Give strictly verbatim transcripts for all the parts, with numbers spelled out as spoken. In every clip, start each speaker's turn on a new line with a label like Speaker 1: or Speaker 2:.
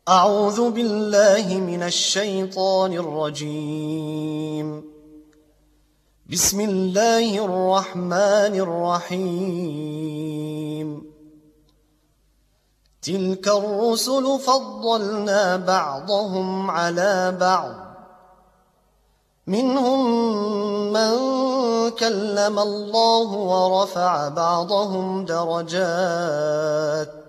Speaker 1: أعوذ بالله من الشيطان الرجيم. بسم الله الرحمن الرحيم. تلك الرسل فضلنا بعضهم على بعض، منهم من كلم الله ورفع بعضهم درجات،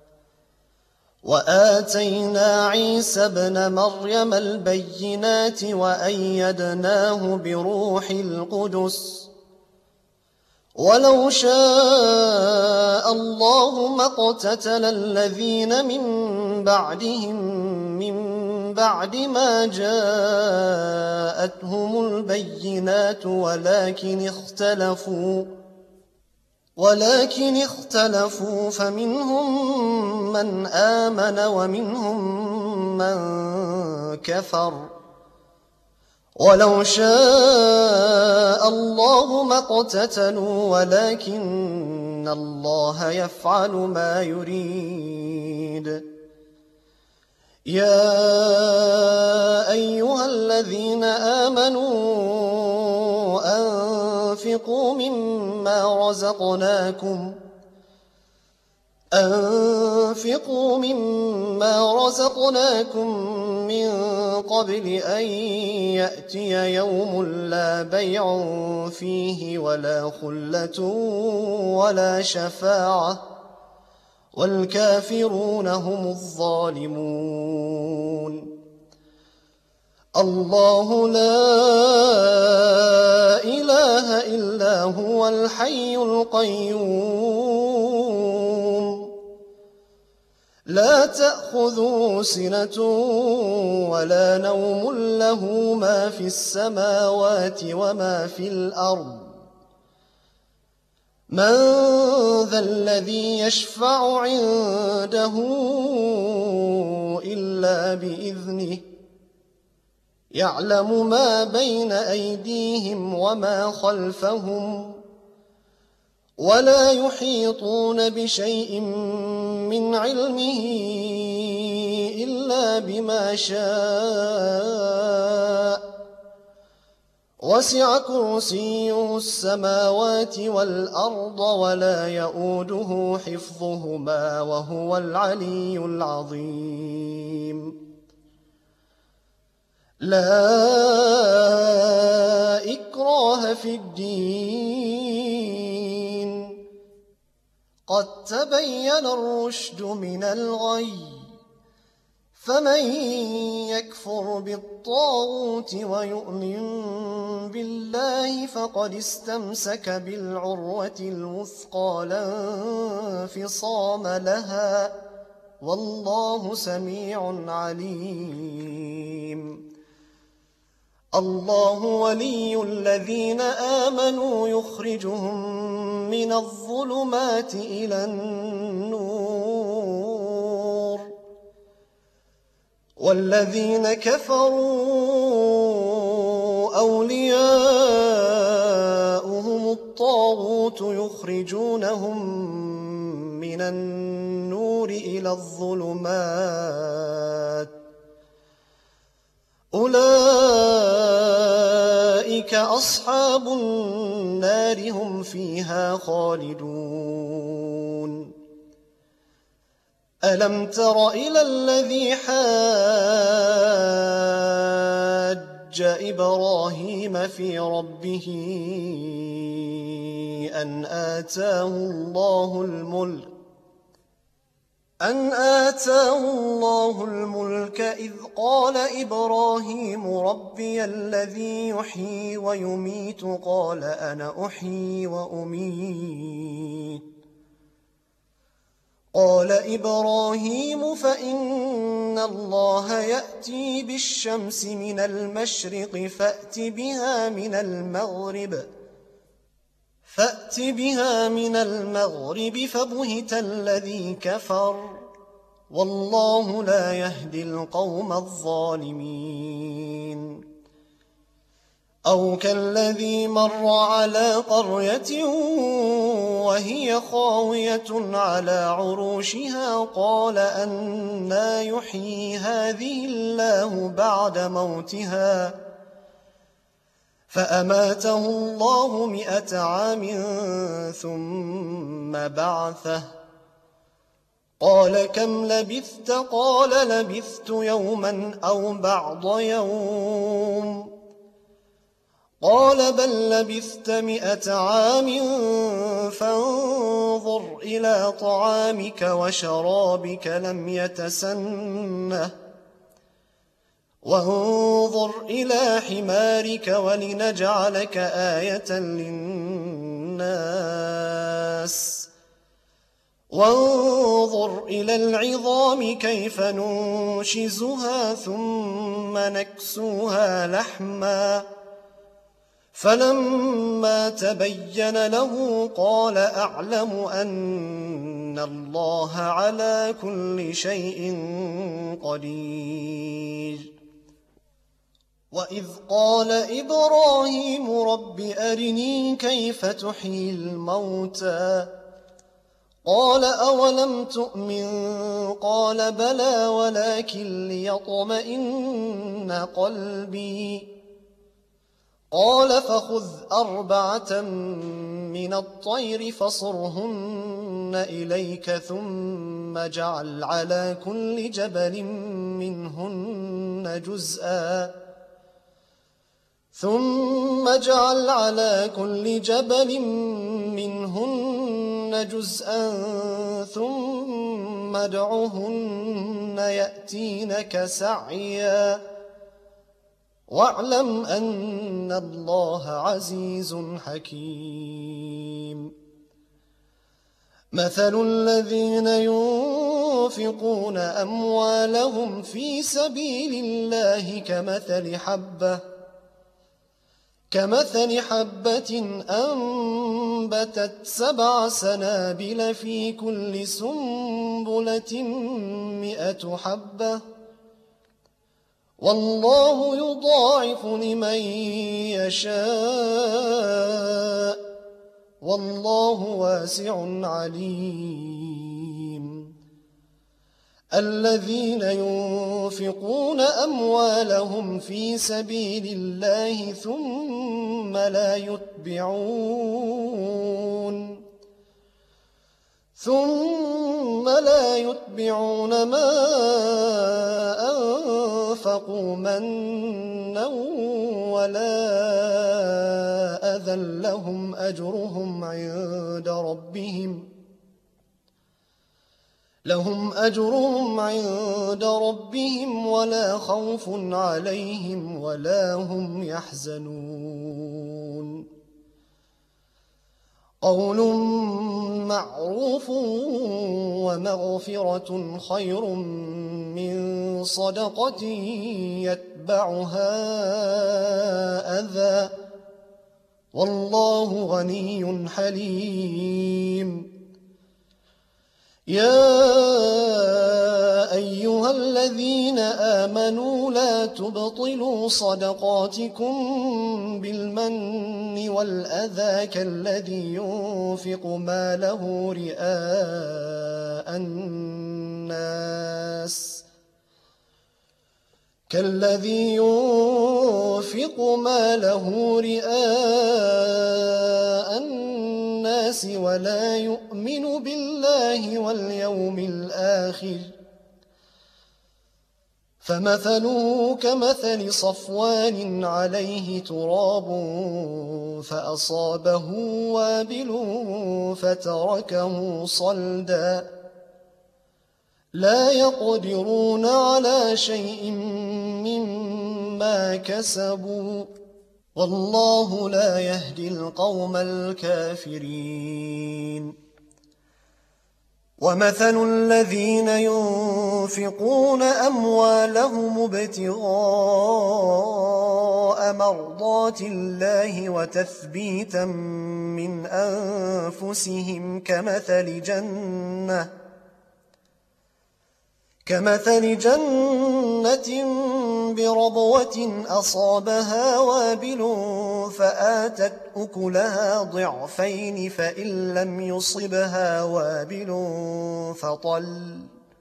Speaker 1: وآتينا عيسى ابن مريم البينات وأيدناه بروح القدس، ولو شاء الله ما اقتتل الذين من بعدهم من بعد ما جاءتهم البينات ولكن اختلفوا ولكن اختلفوا فمنهم من آمن ومنهم من كفر، ولو شاء الله ما اقتتلوا ولكن الله يفعل ما يريد. يا أيها الذين آمنوا أنفقوا مما رزقناكم أنفقوا مما رزقناكم من قبل أن يأتي يوم لا بيع فيه ولا خلة ولا شفاعة، والكافرون هم الظالمون. الله لا إله إلا هو الحي القيوم، لا تأخذه سنة ولا نوم، له ما في السماوات وما في الأرض. من ذا الذي يشفع عنده إلا بإذنه، يعلم ما بين أيديهم وما خلفهم، ولا يحيطون بشيء من علمه إلا بما شاء، وسع كرسيه السماوات والأرض ولا يؤوده حفظهما وهو العلي العظيم. لا إكراه في الدين، قد تبين الرشد من الغي، فمن يكفر بالطاغوت ويؤمن بالله فقد استمسك بالعروة الوثقى لا انفصام لها، والله سميع عليم. الله ولي الذين آمنوا يخرجهم من الظلمات إلى النور، والذين كفروا أولياؤهم الطاغوت يخرجونهم من النور إلى الظلمات، أولئك أصحاب النار هم فيها خالدون. ألم تر إلى الذي حاج إبراهيم في ربه أن آتاه الله الملك أن آتاه الله الملك إذ قال إبراهيم ربي الذي يحيي ويميت قال أنا أحيي وأميت قال إبراهيم فإن الله يأتي بالشمس من المشرق فأت بها من المغرب فأت بها من المغرب فبهت الذي كفر، والله لا يهدي القوم الظالمين. أو كالذي مر على قرية وهي خاوية على عروشها قال أنى يحيي هذه الله بعد موتها فأماته الله مئة عام ثم بعثه قال كم لبثت قال لبثت يوما أو بعض يوم قال بل لبثت مئة عام فانظر إلى طعامك وشرابك لم يتسنه وانظر إلى حمارك ولنجعلك آية للناس وانظر إلى العظام كيف ننشزها ثم نكسوها لحما فلما تبين له قال أعلم أن الله على كل شيء قدير وإذ قال إبراهيم رب أرني كيف تحيي الموتى قال أولم تؤمن قال بلى ولكن ليطمئن قلبي قال فخذ أربعة من الطير فصرهن إليك ثم اجعل على كل جبل منهن جزءا ثم اجعل على كل جبل منهن جزءا ثم ادعهن يأتينك سعيا واعلم أن الله عزيز حكيم مثل الذين ينفقون أموالهم في سبيل الله كمثل حبة كمثل حبة أنبتت سبع سنابل في كل سنبلة مئة حبة والله يضاعف لمن يشاء والله واسع عليم الذين ينفقون أموالهم في سبيل الله ثم لا يتبعون ثم لا يتبعون ما أنفقوا منا ولا أذى لهم أجرهم عند ربهم لهم أجرهم عند ربهم ولا خوف عليهم ولا هم يحزنون قول معروف ومغفرة خير من صدقة يتبعها أذى والله غني حليم يا أيها الذين آمنوا لا تبطلوا صدقاتكم بالمن والأذى كالذي ينفق ماله رئاء الناس كالذي ينفق ماله رئاء الناس ولا يؤمن بالله واليوم الآخر فمثله كمثل صفوان عليه تراب فأصابه وابل فتركه صلدا لا يقدرون على شيء مما كسبوا والله لا يهدي القوم الكافرين ومثل الذين ينفقون أموالهم ابتغاء مرضات الله وتثبيتا من أنفسهم كمثل جنة كمثل جنة جنة بربوة أصابها وابل فآتت أكلها ضعفين فإن لم يصبها وابل فطل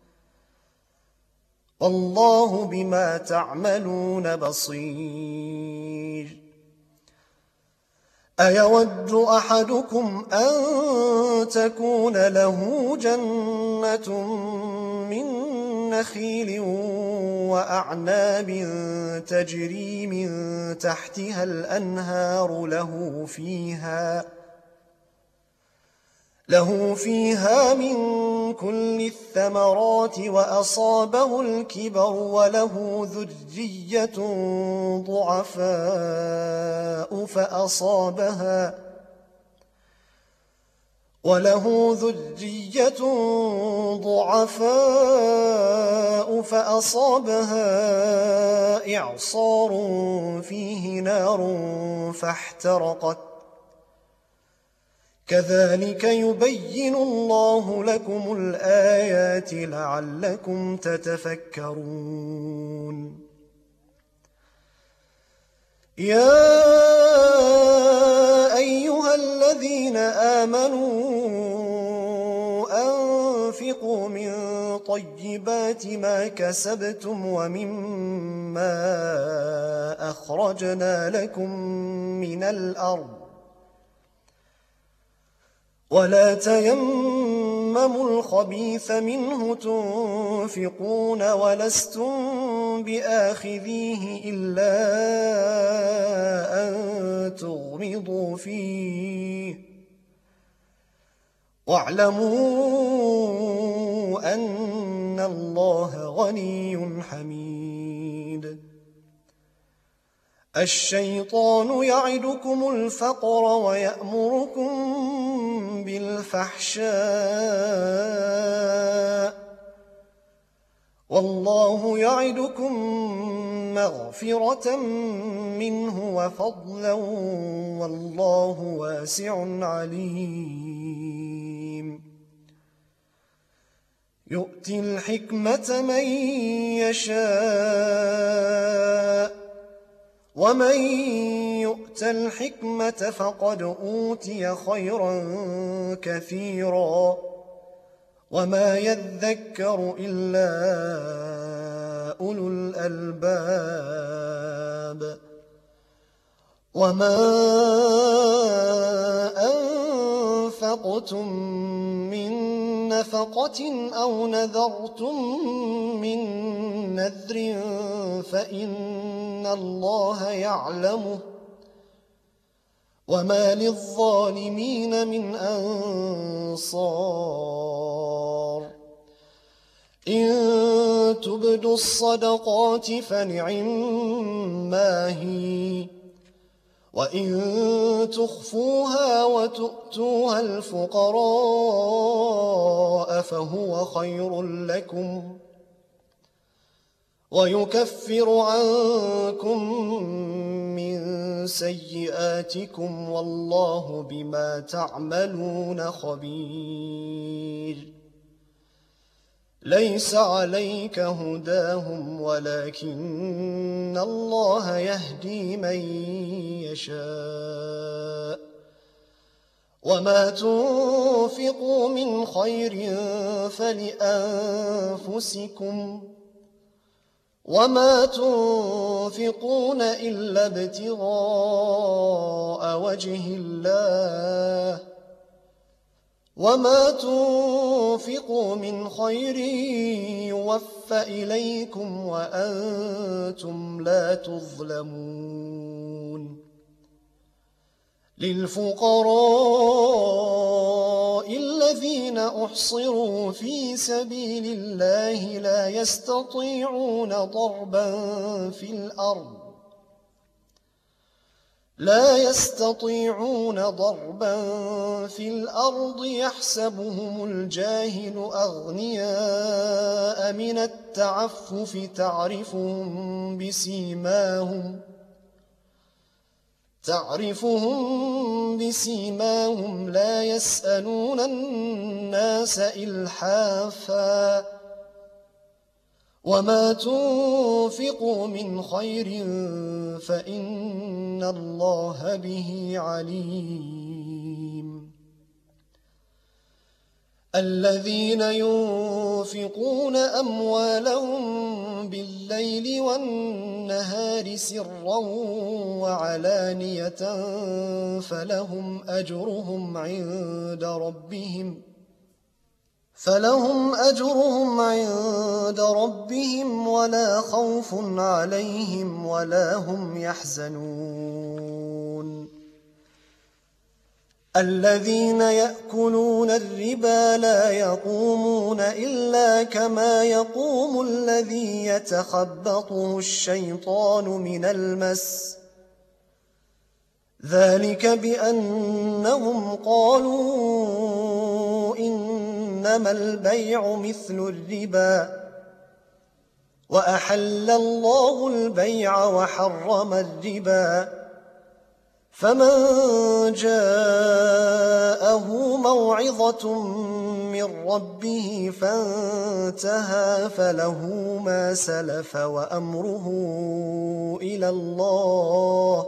Speaker 1: والله بما تعملون بصير. أيود أحدكم أن تكون له جنة من نخيل وأعناب تجري من تحتها الأنهار له فيها له فيها من كل الثمرات وأصابه الكبر وله ذرية ضعفاء فأصابها وله ذرية ضعفاء فأصابها إعصار فيه نار فاحترقت كذلك يبين الله لكم الآيات لعلكم تتفكرون. يا أيها الذين آمنوا أنفقوا من طيبات ما كسبتم ومما أخرجنا لكم من الأرض ولا تيمموا الخبيث منه تنفقون ولستم بآخذيه إلا أن تغمضوا فيه واعلموا أن الله غني حميد. الشيطان يعدكم الفقر ويأمركم بالفحشاء والله يعدكم مغفرة منه وفضلا والله واسع عليم. يؤتي الحكمة من يشاء ومن يؤت الحكمة فقد أوتي خيرا كثيرا وما يذكر إلا أولو الألباب. وما أنفقتم من نفقة أو نذرتم من نذر فإن الله يعلمه وما للظالمين من أنصار. إن تبدوا الصدقات فنعما هي وإن تخفوها وتؤتوها الفقراء فهو خير لكم ويكفر عنكم من سيئاتكم والله بما تعملون خبير. ليس عليك هداهم ولكن الله يهدي من يشاء وما تنفقوا من خير فلأنفسكم وما تنفقون إلا ابتغاء وجه الله وما تنفقوا من خير يوفى إليكم وأنتم لا تظلمون. للفقراء الذين أحصروا في سبيل الله لا يستطيعون ضربا في الأرض لا يستطيعون ضربا في الأرض يحسبهم الجاهل أغنياء من التعفف تعرفهم بسيماهم تعرفهم بسيماهم لا يسألون الناس إلحافا وما تنفقوا من خير فإن الله به عليم. الذين ينفقون أموالهم بالليل والنهار سرا وعلانية فلهم أجرهم عند ربهم فلهم أجرهم عند ربهم ولا خوف عليهم ولا هم يحزنون. الذين يأكلون الربا لا يقومون إلا كما يقوم الذي يتخبطه الشيطان من المس، ذلك بأنهم قالوا إنما البيع مثل الربا وأحل الله البيع وحرم الربا، فمن جاءه موعظة من ربه فانتهى فله ما سلف وأمره إلى الله،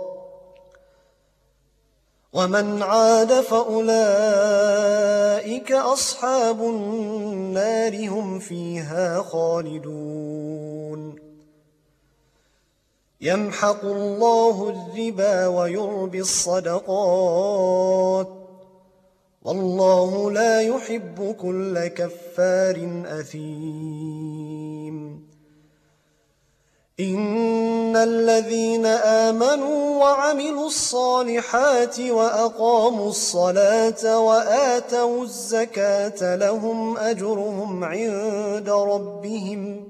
Speaker 1: ومن عاد فأولئك أصحاب النار هم فيها خالدون. يمحق الله الربا ويربي الصدقات والله لا يحب كل كفار أثيم. إن الذين آمنوا وعملوا الصالحات وأقاموا الصلاة وآتوا الزكاة لهم أجرهم عند ربهم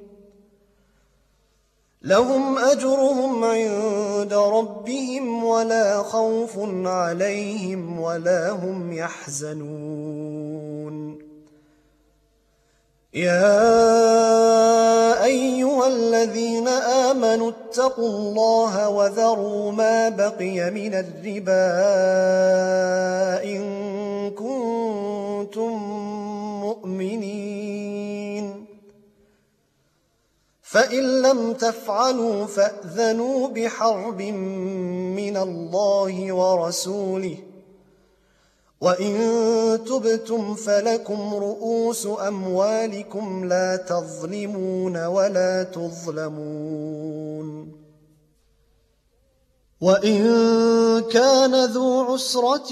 Speaker 1: لهم أجرهم عند ربهم ولا خوف عليهم ولا هم يحزنون. يا أيها الذين آمنوا اتقوا الله وذروا ما بقي من الربا إن كنتم مؤمنين، فإن لم تفعلوا فأذنوا بحرب من الله ورسوله، وإن تبتم فلكم رؤوس أموالكم لا تظلمون ولا تظلمون. وإن كان ذو عسرة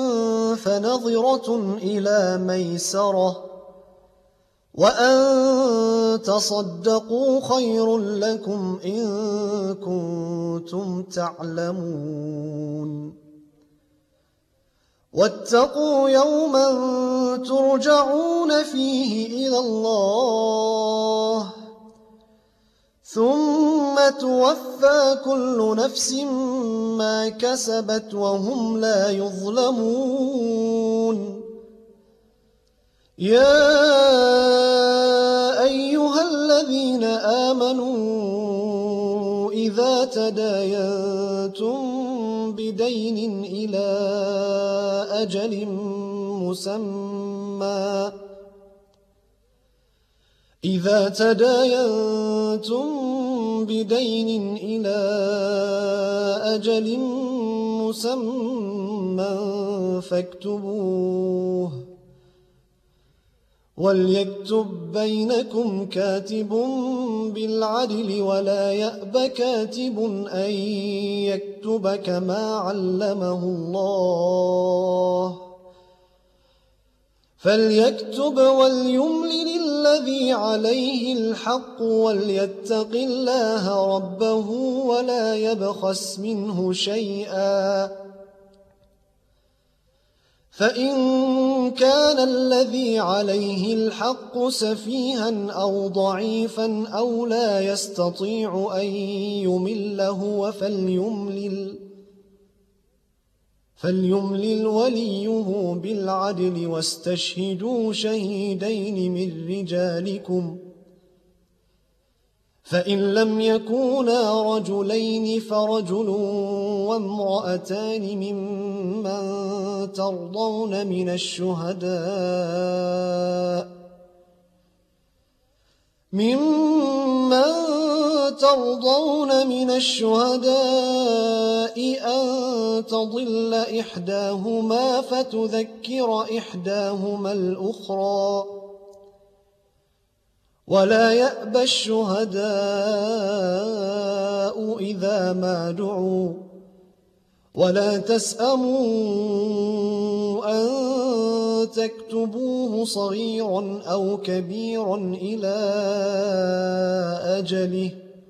Speaker 1: فنظرة إلى ميسرة وأن تصدقوا خير لكم إن كنتم تعلمون. واتقوا يوما ترجعون فيه إلى الله ثم توفى كل نفس ما كسبت وهم لا يظلمون. يا أيها الذين آمنوا إذا تداينتم بدين إلى أجل مسمى إذا تداينتم بدين إلى أجل مسمى فاكتبوه، وليكتب بينكم كاتب بالعدل ولا يأب كاتب أن يكتب كما علمه الله، فليكتب وليملل الذي عليه الحق وليتق الله ربه ولا يبخس منه شيئا، فإن كان الذي عليه الحق سفيها أو ضعيفا أو لا يستطيع أن يمل هو فليملل فليملل وليه بالعدل واستشهدوا شهيدين من رجالكم، فإن لم يكونا رجلين فرجل وامرأتان ممن ترضون من الشهداء ممن ترضون من الشهداء أن تضل إحداهما فتذكر إحداهما الأخرى ولا يأبى الشهداء إذا ما دعوا ولا تسأموا أن تكتبوه صغيرا أو كبيرا إلى أجله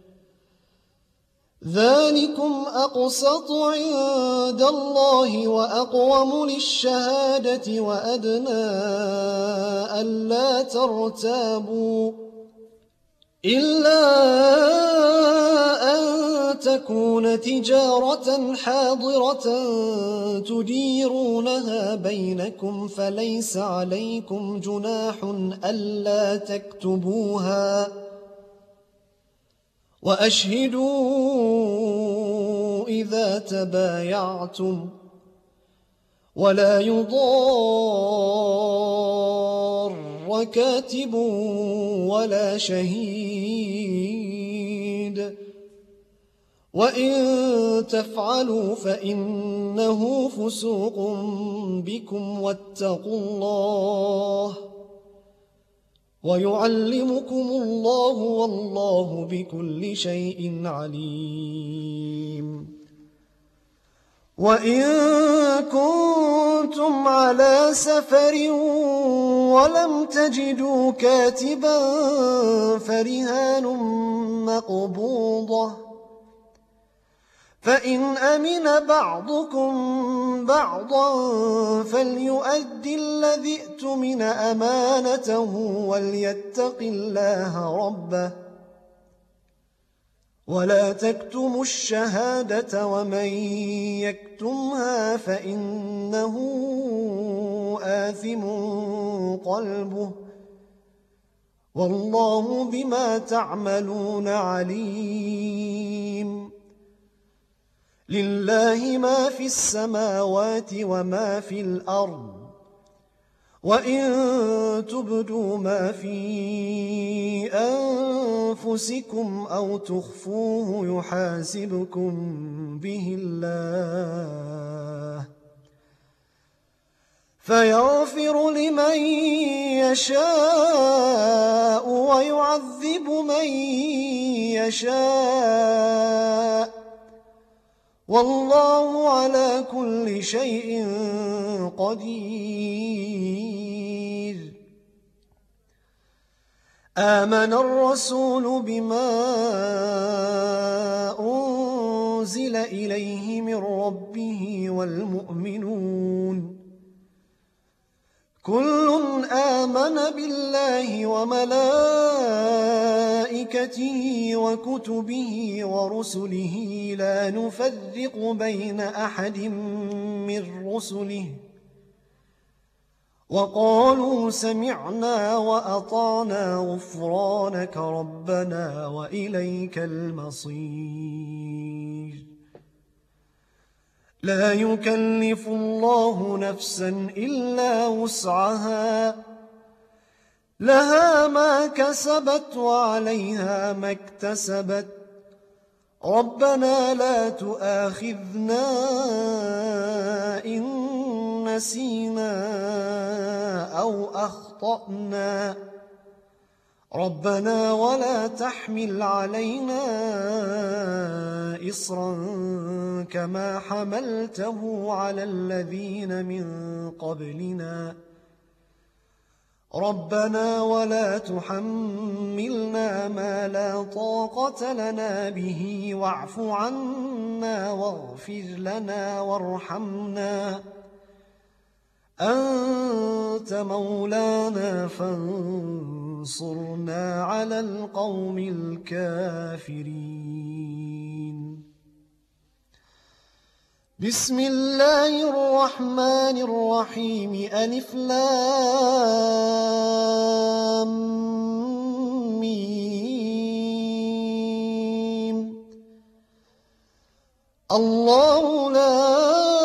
Speaker 1: ذلكم أقسط عند الله وأقوم للشهادة وأدنى ألا ترتابوا إلا أن تكون تجارة حاضرة تديرونها بينكم فليس عليكم جناح ألا تكتبوها وأشهدوا إذا تبايعتم ولا يضار كاتب ولا شهيد وإن تفعلوا فإنه فسوق بكم واتقوا الله ويعلمكم الله والله بكل شيء عليم وإن كنتم على سفر ولم تجدوا كاتبا فرهان مقبوضة فإن أمن بعضكم بعضا فليؤدي الذي اؤتمن أمانته وليتق الله ربه ولا تكتموا الشهادة ومن يكتمها فإنه آثم قلبه والله بما تعملون عليم لله ما في السماوات وما في الأرض وإن تبدوا ما في أنفسكم أو تخفوه يحاسبكم به الله فيغفر لمن يشاء ويعذب من يشاء والله على كل شيء قدير آمن الرسول بما أنزل إليه من ربه والمؤمنون كل آمن بالله وملائكته وكتبه ورسله لا نفرق بين أحد من رسله وقالوا سمعنا وأطعنا غفرانك ربنا وإليك المصير لا يكلف الله نفسا إلا وسعها لها ما كسبت وعليها ما اكتسبت ربنا لا تؤاخذنا إن نسينا أو أخطأنا ربنا ولا تحمل علينا إصرا كما حملته على الذين من قبلنا ربنا ولا تحملنا ما لا طاقة لنا به واعف عنا واغفر لنا وارحمنا أنت مولانا فانصرنا على القوم الكافرين بسم الله الرحمن الرحيم ألف لام ميم الله لا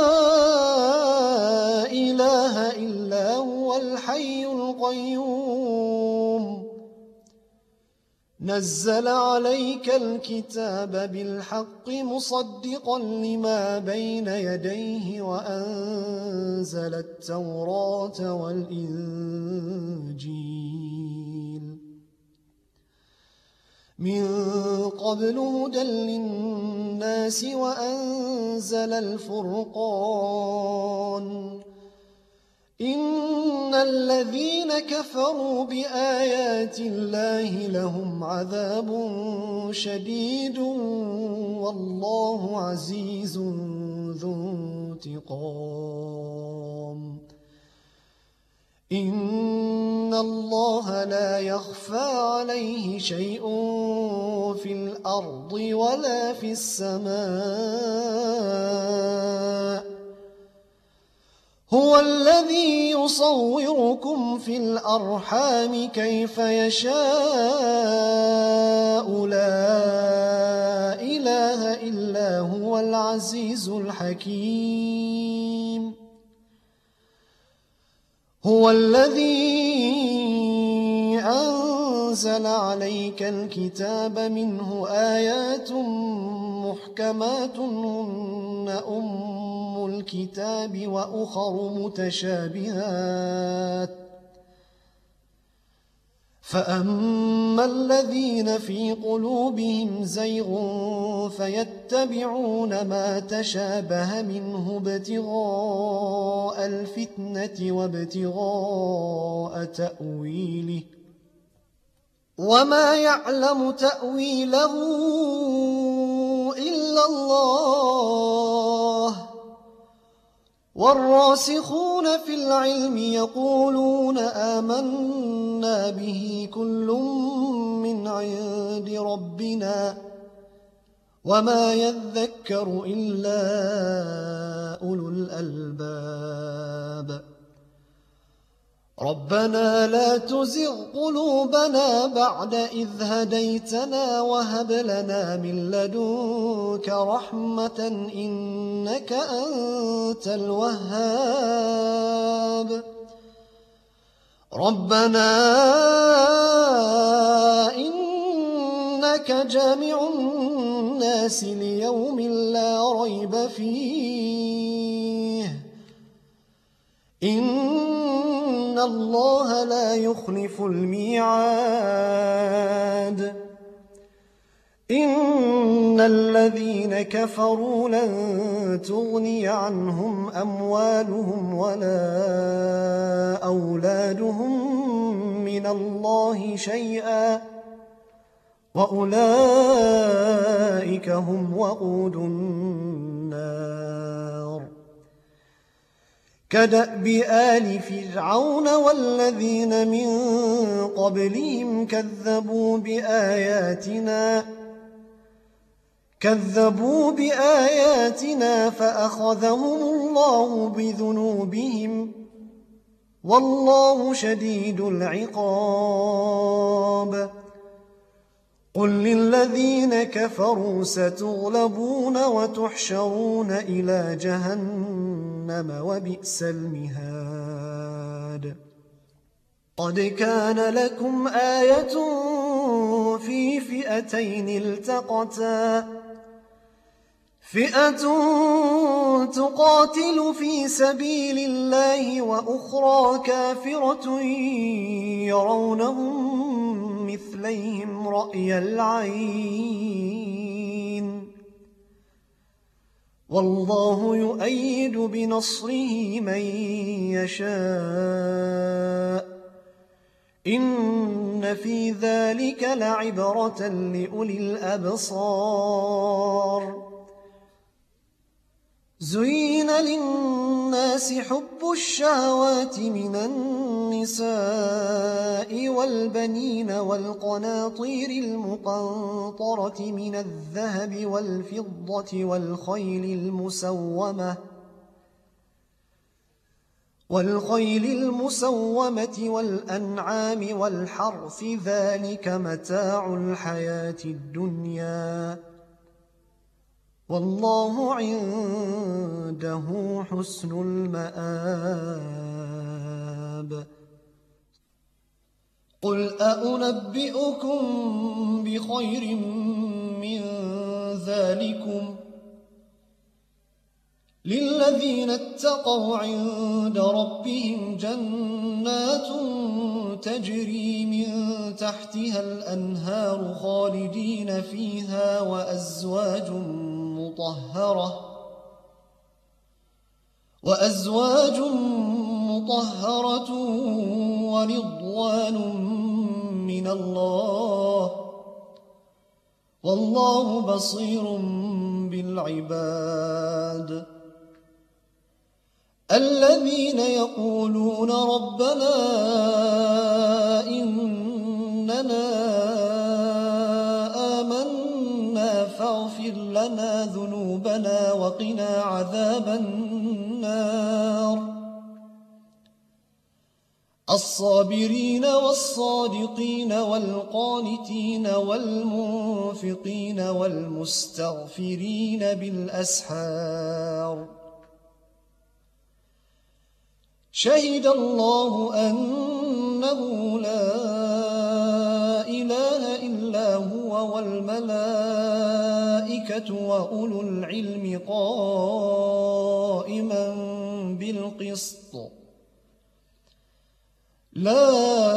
Speaker 1: إله إلا هو الحي القيوم نزل عليك الكتاب بالحق مصدقا لما بين يديه وأنزل التوراة والإنجيل من قبل هدى للناس وأنزل الفرقان إن الذين كفروا بآيات الله لهم عذاب شديد والله عزيز ذو انتقام إن الله لا يخفى عليه شيء في الأرض ولا في السماء هو الذي يصوركم في الأرحام كيف يشاء لا إله إلا هو العزيز الحكيم هو الذي أنزل عليك الكتاب منه آيات محكمات هن أم الكتاب وأخر متشابهات فأما الذين في قلوبهم زيغ فيتبعون ما تشابه منه ابتغاء الفتنة وابتغاء تأويله وما يعلم تأويله إلا الله والراسخون في العلم يقولون آمنا به كل من عند ربنا وما يذكر إلا أولو الألباب ربنا لا تزغ قلوبنا بعد إذ هديتنا وهب لنا من لدنك رحمة إنك أنت الوهاب ربنا إنك جامع الناس ليوم لا ريب فيه إن الله لا يخلف الميعاد إن الذين كفروا لن تغني عنهم أموالهم ولا أولادهم من الله شيئا وأولئك هم وقود النار كدأب آل فرعون والذين من قبلهم كذبوا بآياتنا كذبوا بآياتنا فأخذهم الله بذنوبهم والله شديد العقاب قل للذين كفروا ستغلبون وتحشرون إلى جهنم وبئس المهاد قد كان لكم آية في فئتين التقتا فئة تقاتل في سبيل الله وأخرى كافرة يرونهم مثليهم رأي العين والله يؤيد بنصره من يشاء إن في ذلك لعبرة لأولي الأبصار زين للناس حب الشهوات من النساء والبنين والقناطير المقنطرة من الذهب والفضة والخيل المسومة والخيل المسومة والأنعام والحرث ذلك متاع الحياة الدنيا والله عنده حسن المآب قل أأنبئكم بخير من ذلكم للذين اتقوا عند ربهم جنات تجري من تحتها الأنهار خالدين فيها وأزواج مطهرة وأزواج مطهرة ورضوان من الله والله بصير بالعباد الذين يقولون ربنا إننا آمنا فاغفر لنا ذنوبنا وقنا عذاب النار الصابرين والصادقين والقانتين والمنفقين والمستغفرين بالأسحار شهد الله أنه لا إله إلا هو والملائكة وأولو العلم قائما بالقسط لا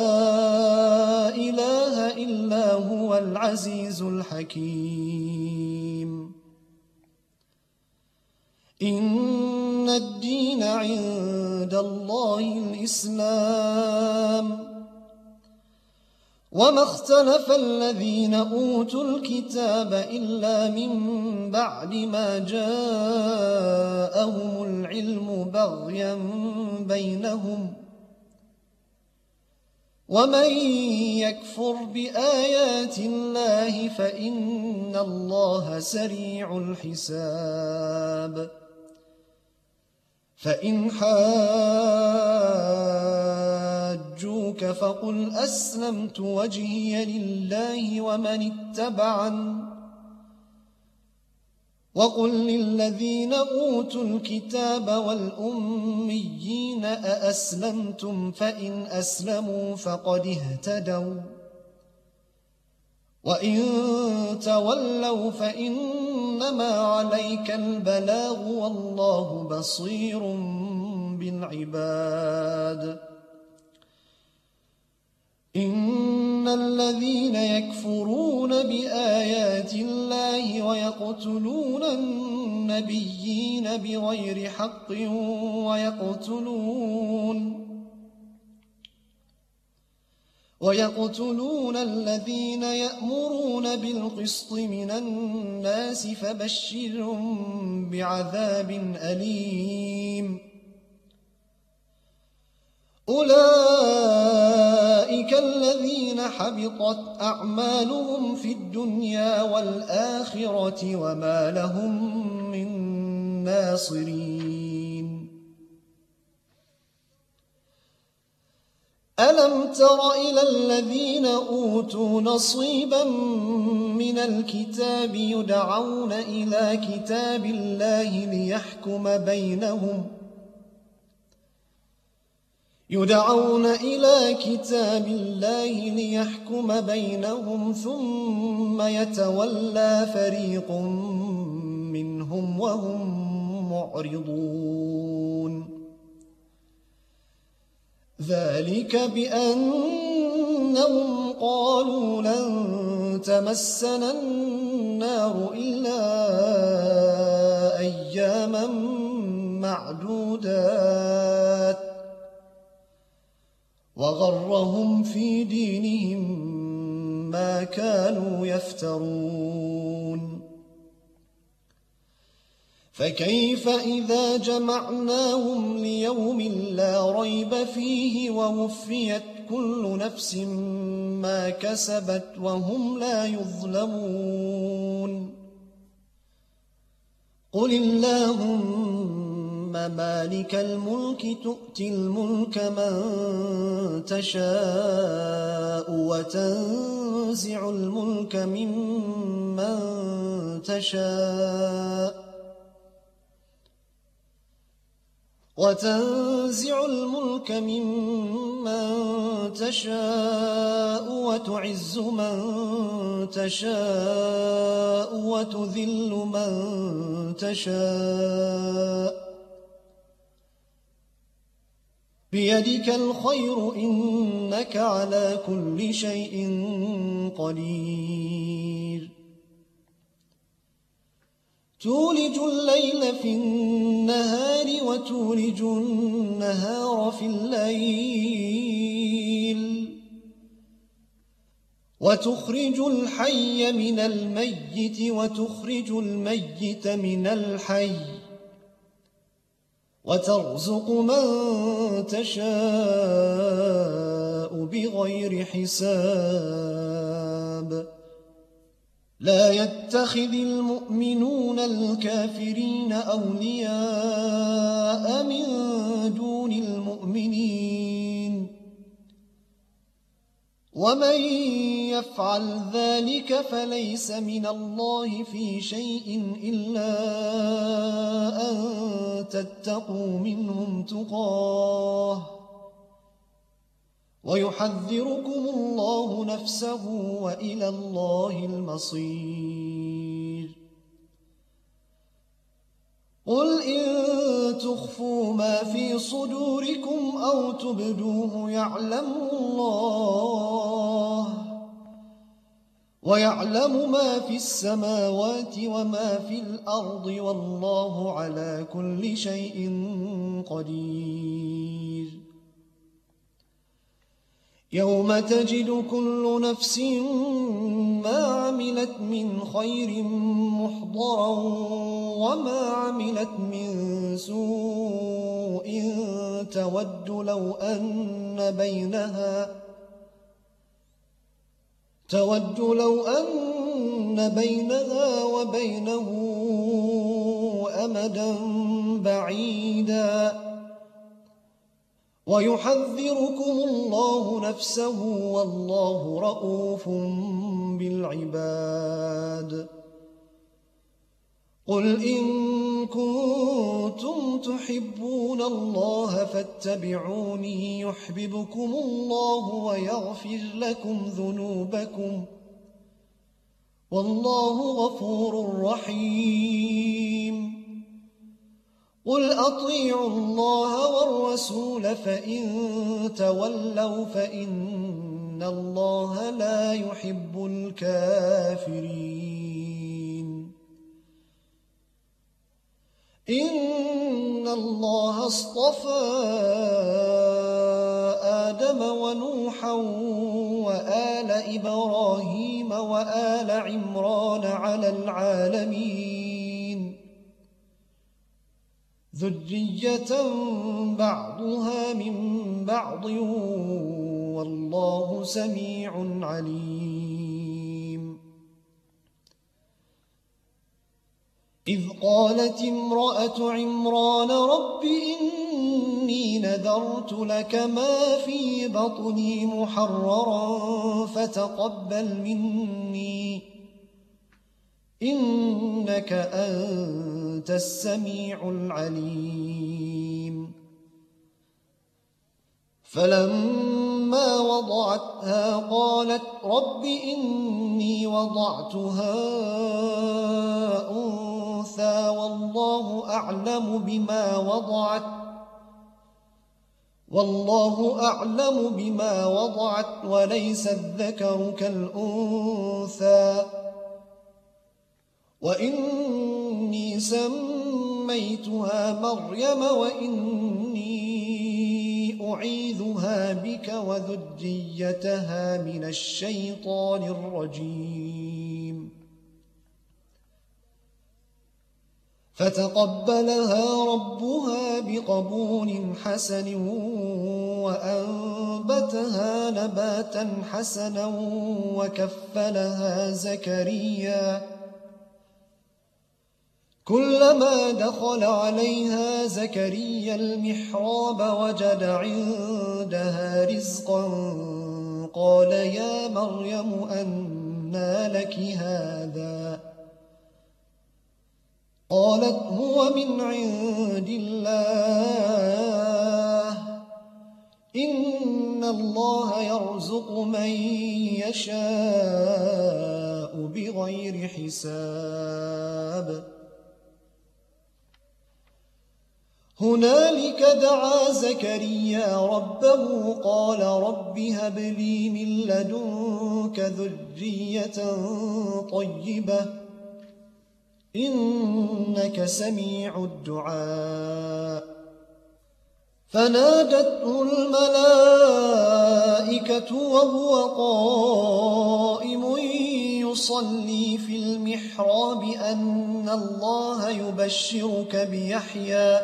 Speaker 1: إله إلا هو العزيز الحكيم إن الدين عند الله الإسلام وما اختلف الذين أوتوا الكتاب إلا من بعد ما جاءهم العلم بغيا بينهم ومن يكفر بآيات الله فإن الله سريع الحساب فإن حاجوك فقل أسلمت وجهي لله ومن اتبعن وقل للذين أوتوا الكتاب والأميين أأسلمتم فإن أسلموا فقد اهتدوا وإن تولوا فإنما عليك البلاغ والله بصير بالعباد إن الذين يكفرون بآيات الله ويقتلون النبيين بغير حق ويقتلون ويقتلون الذين يأمرون بالقسط من الناس فبشرهم بعذاب أليم أولئك الذين حبطت أعمالهم في الدنيا والآخرة وما لهم من ناصرين ألم تر إلى الذين أوتوا نصيبا من الكتاب يدعون إلى كتاب الله ليحكم بينهم يدعون إلى كتاب الله ليحكم بينهم ثم يتولى فريق منهم وهم معرضون ذلك بأنهم قالوا لن تمسنا النار إلا أياما معدودات وغرهم في دينهم ما كانوا يفترون فكيف إذا جمعناهم ليوم لا ريب فيه ووفيت كل نفس ما كسبت وهم لا يظلمون قل اللهم مالك الملك تؤتي الملك من تشاء وتنزع الملك ممن تشاء وتنزع الملك ممن تشاء وتعز من تشاء وتذل من تشاء بيدك الخير إنك على كل شيء قدير تولج الليل في النهار وتولج النهار في الليل وتخرج الحي من الميت وتخرج الميت من الحي وترزق من تشاء بغير حساب لا يتخذ المؤمنون الكافرين أولياء من دون المؤمنين ومن يفعل ذلك فليس من الله في شيء إلا أن تتقوا منهم تقاه ويحذركم الله نفسه وإلى الله المصير قل إن تخفوا ما في صدوركم أو تبدوه يعلمه الله ويعلم ما في السماوات وما في الأرض والله على كل شيء قدير يوم تجد كل نفس ما عملت من خير محضرا وما عملت من سوء تود لو أن بينها تود لو أن بينها وبينه أمدا بعيدا ويحذركم الله نفسه والله رءوف بالعباد قل إن كنتم تحبون الله فاتبعوني يحببكم الله ويغفر لكم ذنوبكم والله غفور رحيم قل أطيعوا الله والرسول فإن تولوا فإن الله لا يحب الكافرين إن الله اصطفى آدم ونوحا وآل إبراهيم وآل عمران على العالمين ذرية بعضها من بعض والله سميع عليم إذ قالت امرأة عمران رب إني نذرت لك ما في بطني محررا فتقبل مني إنك أنت السميع العليم فلما وضعتها قالت رب إني وضعتها أنثى والله أعلم بما وضعت والله أعلم بما وضعت وليس الذكر كالأنثى وإني سميتها مريم وإني أعيذها بك وذريتها من الشيطان الرجيم فتقبلها ربها بقبول حسن وأنبتها نباتا حسنا وكفلها زكريا كلما دخل عليها زكريا المحراب وجد عندها رزقا قال يا مريم أنى لك هذا قالت هو من عند الله إن الله يرزق من يشاء بغير حساب. هنالك دعا زكريا ربه قال رب هب لي من لدنك ذرية طيبة إنك سميع الدعاء. فنادته الملائكة وهو قائم يصلي في المحراب أن الله يبشرك بيحيى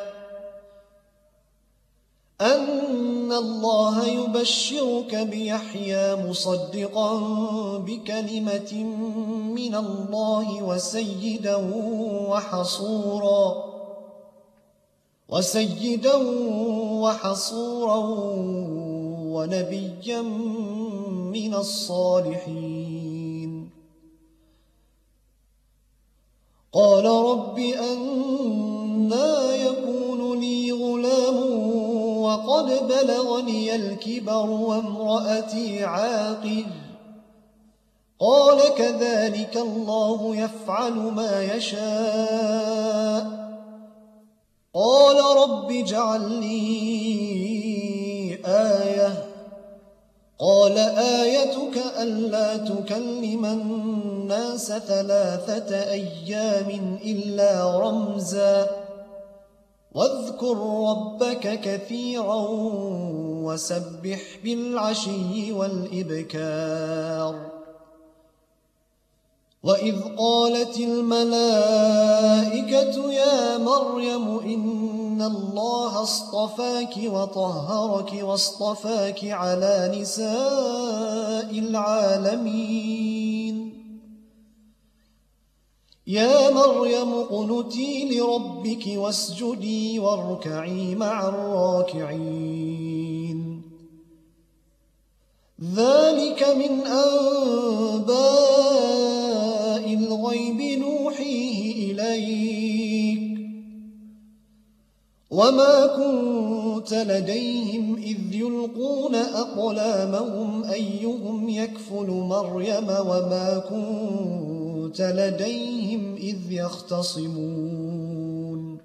Speaker 1: أن الله يبشرك بيحيى مصدقا بكلمة من الله وسيدا وحصورا وسيدا وحصورا ونبيا من الصالحين. قال رب أنى يكون لي غلام وقد بلغني الكبر وامرأتي عاقر قال كذلك الله يفعل ما يشاء. قال رب اجعل لي آية قال آيتك ألا تكلم الناس ثلاثة أيام إلا رمزا واذكر ربك كثيرا وسبح بالعشي والإبكار. وإذ قالت الملائكة يا مريم إن الله اصطفاك وطهرك واصطفاك على نساء العالمين. يا مريم اقنتي لربك واسجدي واركعي مع الراكعين. ذلك من أنباء الغيب نوحيه إليك وما كنت لديهم إذ يلقون أقلامهم أيهم يكفل مريم وما كنت لديهم إذ يختصمون.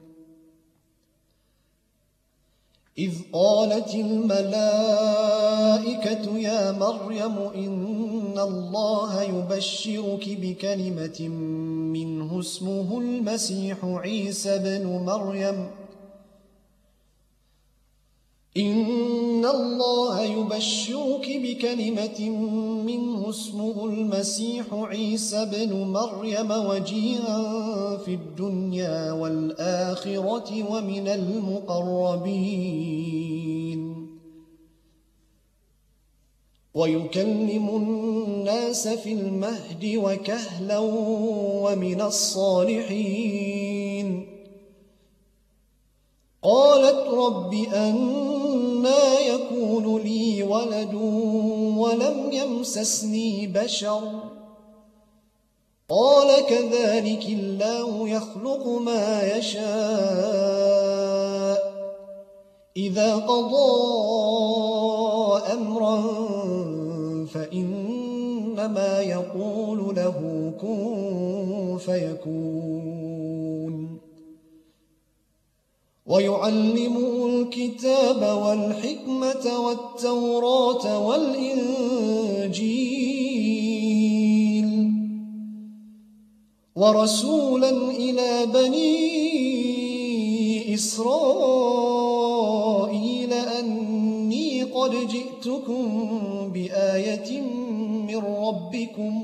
Speaker 1: إذ قالت الملائكة يا مريم إن الله يبشرك بكلمة منه اسمه المسيح عيسى بن مريم إن الله يبشرك بكلمة منه اسمه المسيح عيسى بن مريم وجيها في الدنيا والآخرة ومن المقربين ويكلم الناس في المهد وكهلا ومن الصالحين. قالت رب أنى يكون لي ولد ولم يمسسني بشر قال كذلك الله يخلق ما يشاء إذا قضى أمرا فإنما يقول له كن فيكون. ويعلمه الكتاب والحكمة والتوراة والإنجيل ورسولا إلى بني إسرائيل أني قد جئتكم بآية من ربكم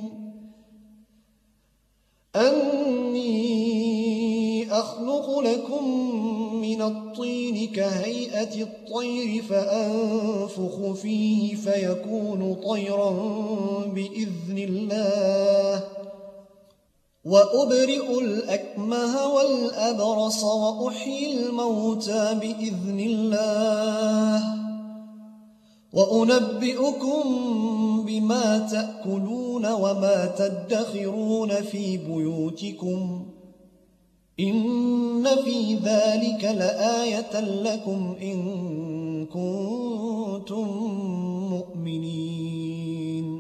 Speaker 1: أني أخلق لكم من الطين كهيئة الطير فأنفخ فيه فيكون طيرا بإذن الله وأبرئ الأكمه والأبرص وأحيي الموتى بإذن الله وأنبئكم بما تأكلون وما تدخرون في بيوتكم إن في ذلك لآية لكم إن كنتم مؤمنين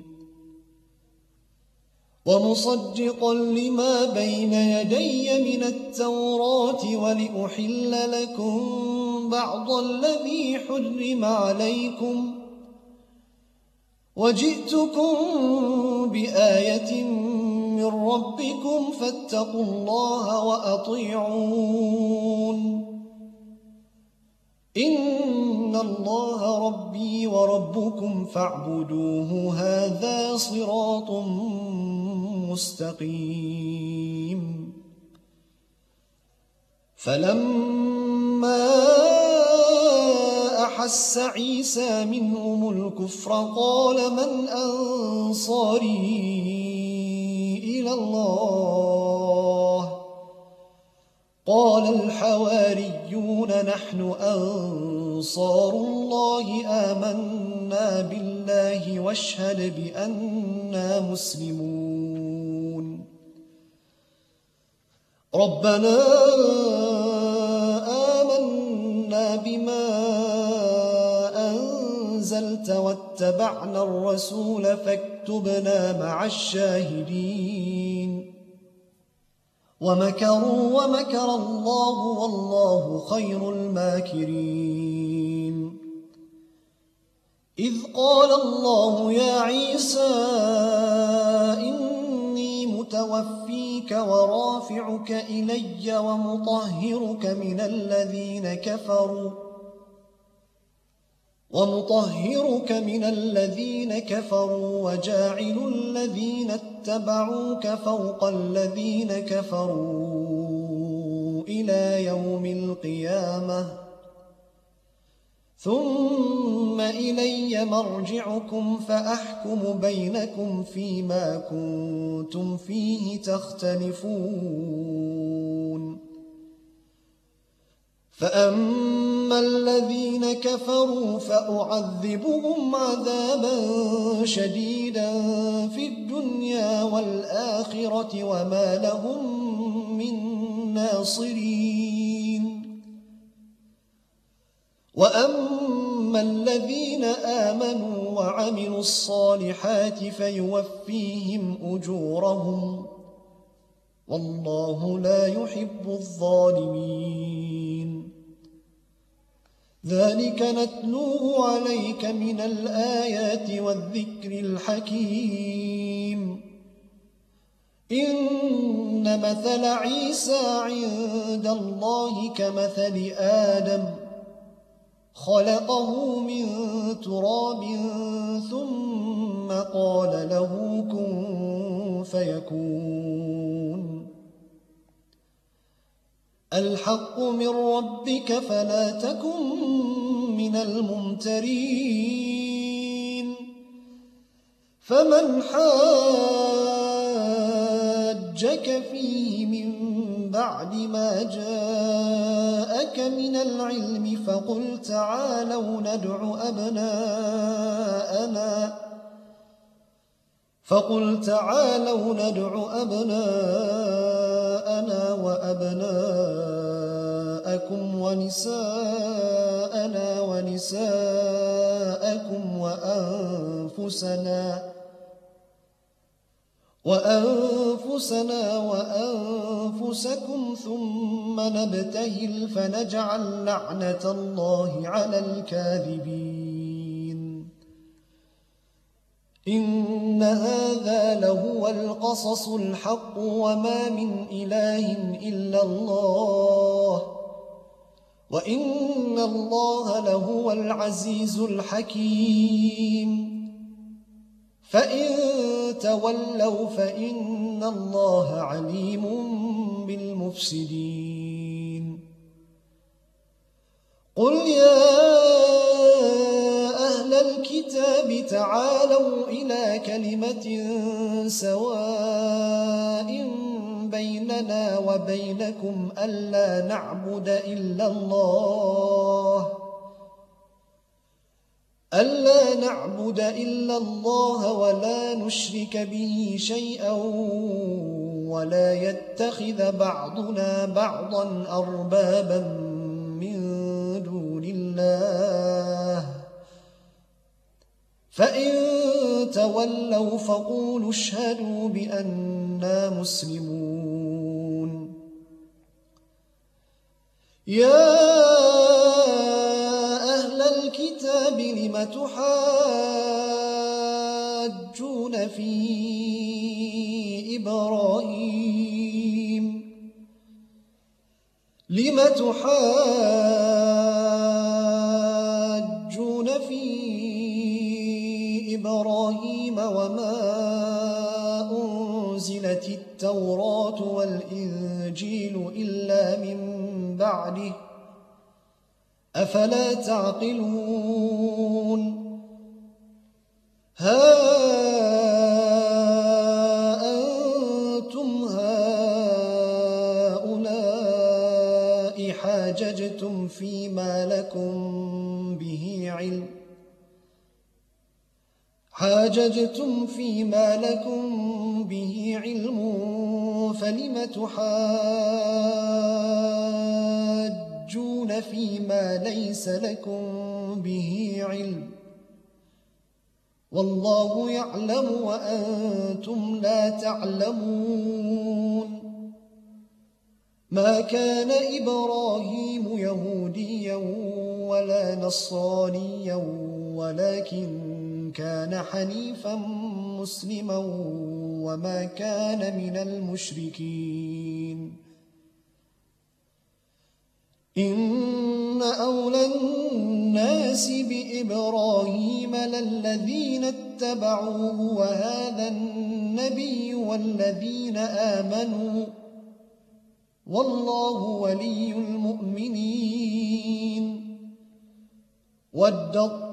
Speaker 1: ومصدقا لما بين يدي من التوراة ولأحل لكم بعض الذي حرم عليكم وجئتكم بآية من ربكم فاتقوا الله وأطيعون إن الله ربي وربكم فاعبدوه هذا صراط مستقيم فلما أحس عيسى منهم الكفر قال من أنصاري إلى الله قال الحواريون نحن أنصار الله آمنا بالله واشهد بأننا مسلمون ربنا آمنا بما أنزلت واتبعنا الرسول فاكتبنا مع الشاهدين ومكروا ومكر الله والله خير الماكرين إذ قال الله يا عيسى إني متوفيك ورافعك إلي ومطهرك من الذين كفروا ومطهرك من الذين كفروا وجاعل الذين اتبعوك فوق الذين كفروا إلى يوم القيامة ثم إلي مرجعكم فأحكم بينكم فيما كنتم فيه تختلفون فأما الذين كفروا فأعذبهم عذابا شديدا في الدنيا والآخرة وما لهم من ناصرين وأما الذين آمنوا وعملوا الصالحات فيوفيهم أجورهم والله لا يحب الظالمين ذلك نتلوه عليك من الآيات والذكر الحكيم إن مثل عيسى عند الله كمثل آدم خلقه من تراب ثم قال له كن فيكون الحق من ربك فلا تكن من الممترين فمن حاجك فيه من بعد ما جاءك من العلم فقل تعالوا ندع أبناءنا فقل تعالوا ندع أبناءنا وأبناءكم ونساءنا ونساءكم وأنفسنا وأنفسنا وأنفسكم ثم نبتهل فنجعل لعنة الله على الكاذبين إن هذا لهو القصص الحق وما من إله إلا الله وإن الله لهو العزيز الحكيم فإن تولوا فإن الله عليم بالمفسدين قل يا أهل الكتاب تعالوا إلى كلمة سواء بيننا وبينكم ألا نعبد إلا الله ألا نعبد إلا الله ولا نشرك به شيئا ولا يتخذ بعضنا بعضا أربابا من دون الله فإن تولوا فقولوا اشهدوا بأننا مسلمون. يا أهل الكتاب لم تحاجون في إبراهيم لم تحاجون في إبراهيم وما أنزلت التوراة والإنجيل إلا من بعده أفلا تعقلون. ها أنتم هؤلاء حاججتم فيما لكم به علم حاججتم فيما لكم به علم فلم تحاجون فيما ليس لكم به علم والله يعلم وأنتم لا تعلمون. ما كان إبراهيم يهوديا ولا نصرانيا ولكن كان حنيفا مسلما وما كان من المشركين. إن أولى الناس بإبراهيم للذين اتبعوه وهذا النبي والذين آمنوا والله ولي المؤمنين. ودت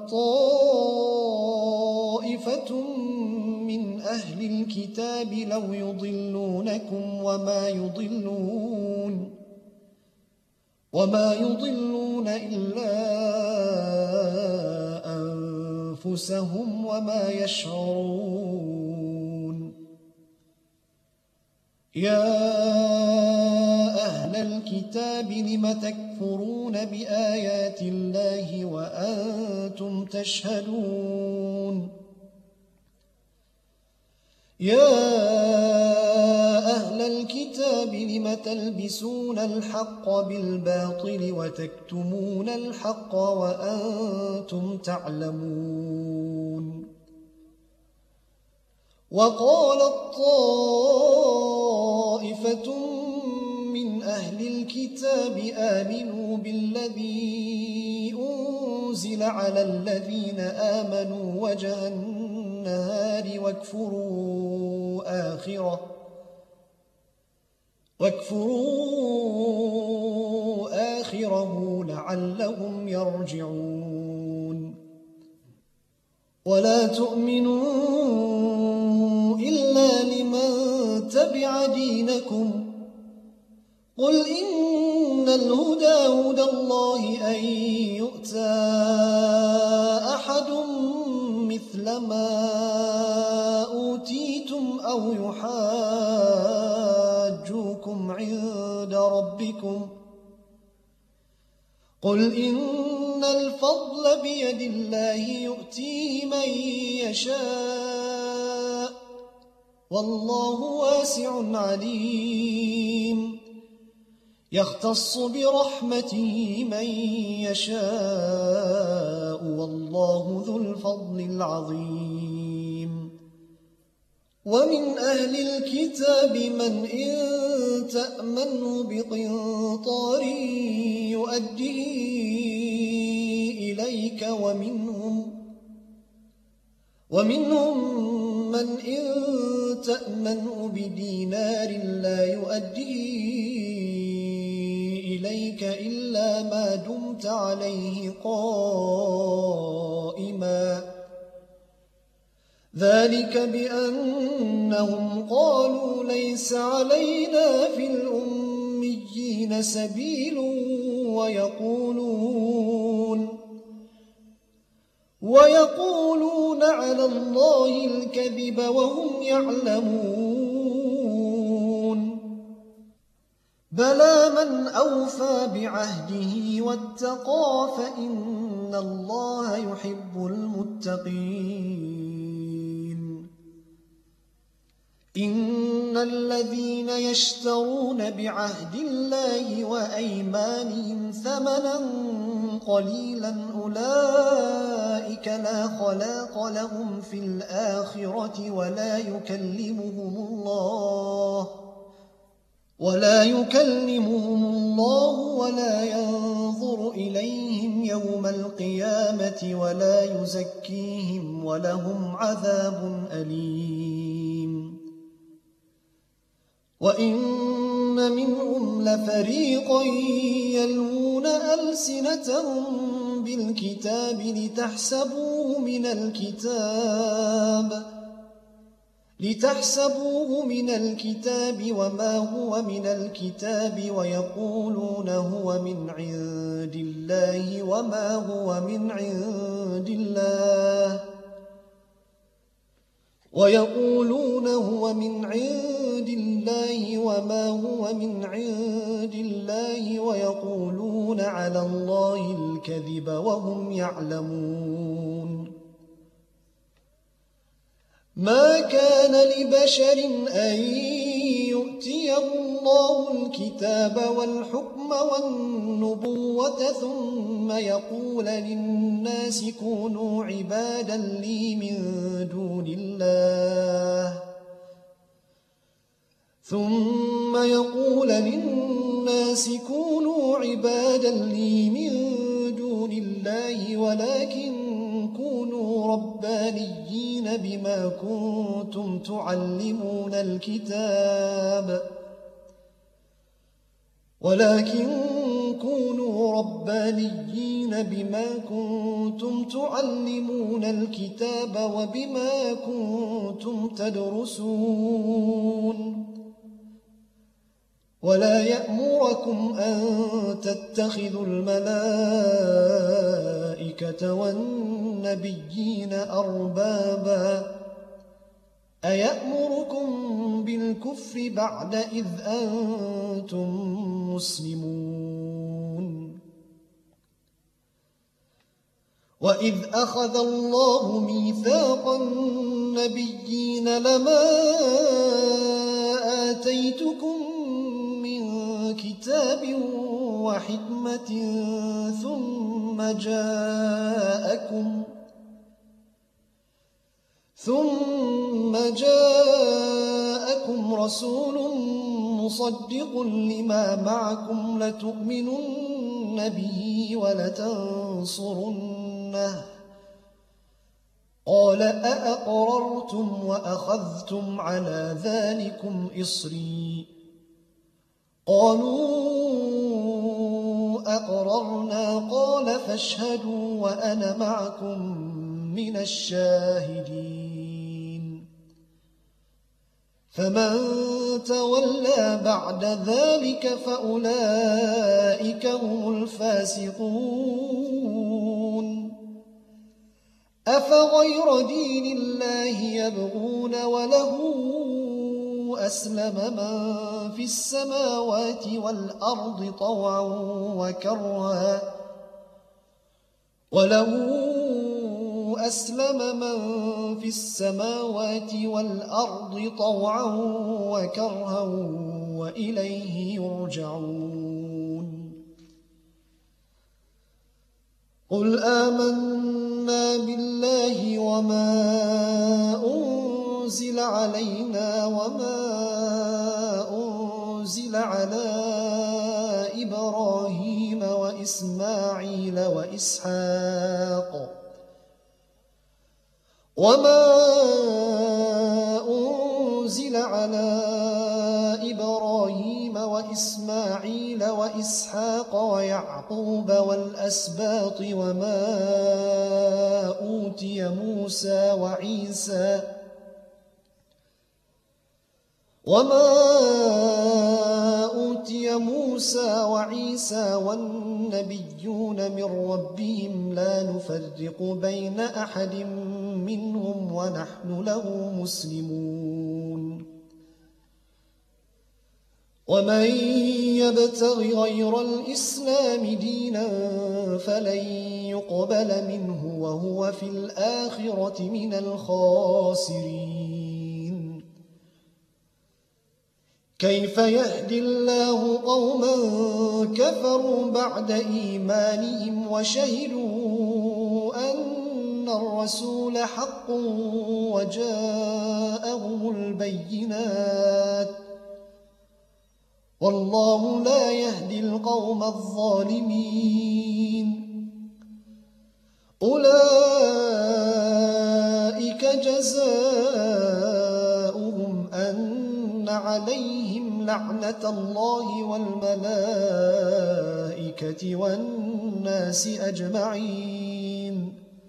Speaker 1: طائفة من أهل الكتاب لو يضلونكم وما يضلون وما يضلون إلا أنفسهم وما يشعرون. يا أهل الكتاب لم تكفرون بآيات الله وأنتم تشهدون. يا أهل الكتاب لم تلبسون الحق بالباطل وتكتمون الحق وأنتم تعلمون. وقالت طائفة من أهل الكتاب آمنوا بالذي أنزل على الذين آمنوا وجه النهار واكفروا آخره واكفروا آخره لعلهم يرجعون. ولا تؤمنوا إلا لمن تبع دينكم قل إن الهدى هدى الله أن يؤتى أحد مثل ما أوتيتم أو يحاجوكم عند ربكم قل إن الفضل بيد الله يؤتيه من يشاء والله واسع عليم. يختص برحمته من يشاء والله ذو الفضل العظيم. ومن أهل الكتاب من إن تأمنه بقنطار يؤديه إليك ومنهم ومنهم من إن تأمنه بدينار لا يؤديه إليك إلا ما دمت عليه قائما ذلك بأنهم قالوا ليس علينا في الأميين سبيل ويقولون ويقولون على الله الكذب وهم يعلمون. بلى من أوفى بعهده واتقى فإن الله يحب المتقين. إن الذين يشترون بعهد الله وأيمانهم ثمنا قليلا أولئك لا خلاق لهم في الآخرة ولا يكلمهم الله ولا يكلمهم الله ولا ينظر إليهم يوم القيامة ولا يزكيهم ولهم عذاب أليم. وإن منهم لفريقا يلوون ألسنتهم بالكتاب لتحسبوه من الكتاب لتحسبوه من الكتاب وما هو من الكتاب ويقولون هو من عند الله وما هو من عند الله ويقولون هو من عند الله وما هو من عند الله ويقولون على الله الكذب وهم يعلمون. ما كان لبشر أن يؤتيه الله الكتاب والحكم والنبوة ثم يقول للناس كونوا عبادا لي من دون الله ثم يقول للناس كونوا عبادا لي من دون الله ولكن كونوا ربانيين بما كنتم تعلمون الكتاب ولكن كونوا ربانيين بما كنتم تعلمون الكتاب وبما كنتم تدرسون ولا يأمركم أن تتخذوا الملائكة والنبيين أربابا أيأمركم بالكفر بعد إذ أنتم مسلمون. وإذ أخذ الله ميثاق النبيين لما آتيتكم كتاب وحكمة ثم جاءكم ثم جاءكم رسول مصدق لما معكم لتؤمنن به ولتنصرنه قال أأقررتم وأخذتم على ذلكم إصري قالوا أقررنا قال فاشهدوا وأنا معكم من الشاهدين. فمن تولى بعد ذلك فأولئك هم الفاسقون. أفغير دين الله يبغون وله أسلم من في السماوات والأرض طوعا وكرها وله أسلم من في السماوات والأرض طوعا وكرها وإليه يرجعون. قل آمنا بالله وما أنزل علينا وما أنزل على إبراهيم وإسماعيل وإسحاق وما أنزل على إبراهيم وإسماعيل وإسحاق ويعقوب والأسباط وما أوتي موسى وعيسى وما أوتي موسى وعيسى والنبيون من ربهم لا نفرق بين أحد منهم ونحن له مسلمون. ومن يبتغ غير الإسلام دينا فلن يقبل منه وهو في الآخرة من الخاسرين. كيف يهدي الله قوما كفروا بعد إيمانهم وشهدوا أن الرسول حق وجاءهم البينات والله لا يهدي القوم الظالمين. أولئك جزاؤهم أن عليهم لعنة الله والملائكة والناس أجمعين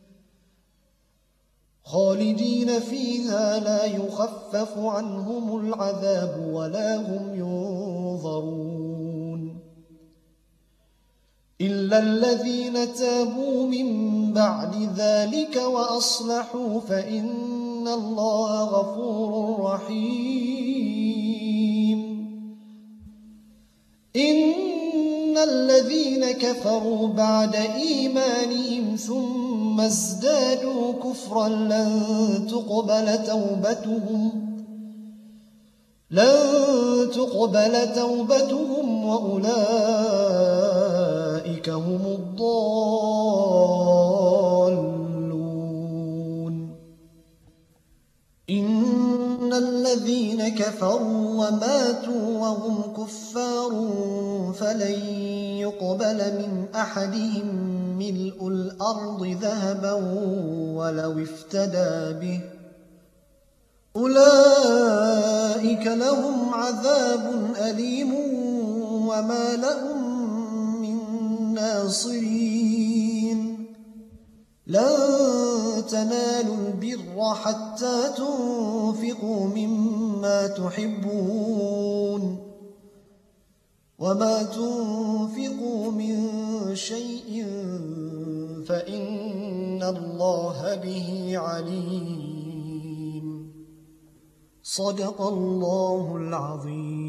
Speaker 1: خالدين فيها لا يخفف عنهم العذاب ولا هم ينظرون إلا الذين تابوا من بعد ذلك وأصلحوا فإن الله غفور رحيم. إن الذين كفروا بعد إيمانهم ثم ازدادوا كفرا لن تقبل توبتهم لن تقبل توبتهم وأولئك هم الضالون. إن الذين كفروا وماتوا وهم كفار فلن يقبل من أحدهم ملء الأرض ذهبا ولو افتدى به أولئك لهم عذاب أليم وما لهم من ناصرين. لن تنالوا البر حتى تنفقوا مما تحبون وما تنفقوا من شيء فإن الله به عليم. صدق الله العظيم.